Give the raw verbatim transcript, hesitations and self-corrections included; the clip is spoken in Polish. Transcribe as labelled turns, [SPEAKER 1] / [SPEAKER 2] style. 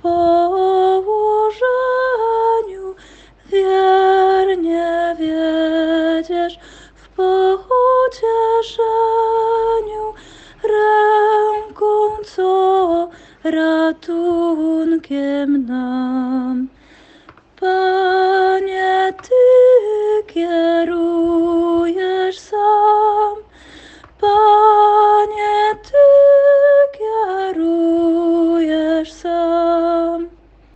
[SPEAKER 1] położeniu wiernie wiedziesz, w pocieszeniu ręką, co ratunkiem nam.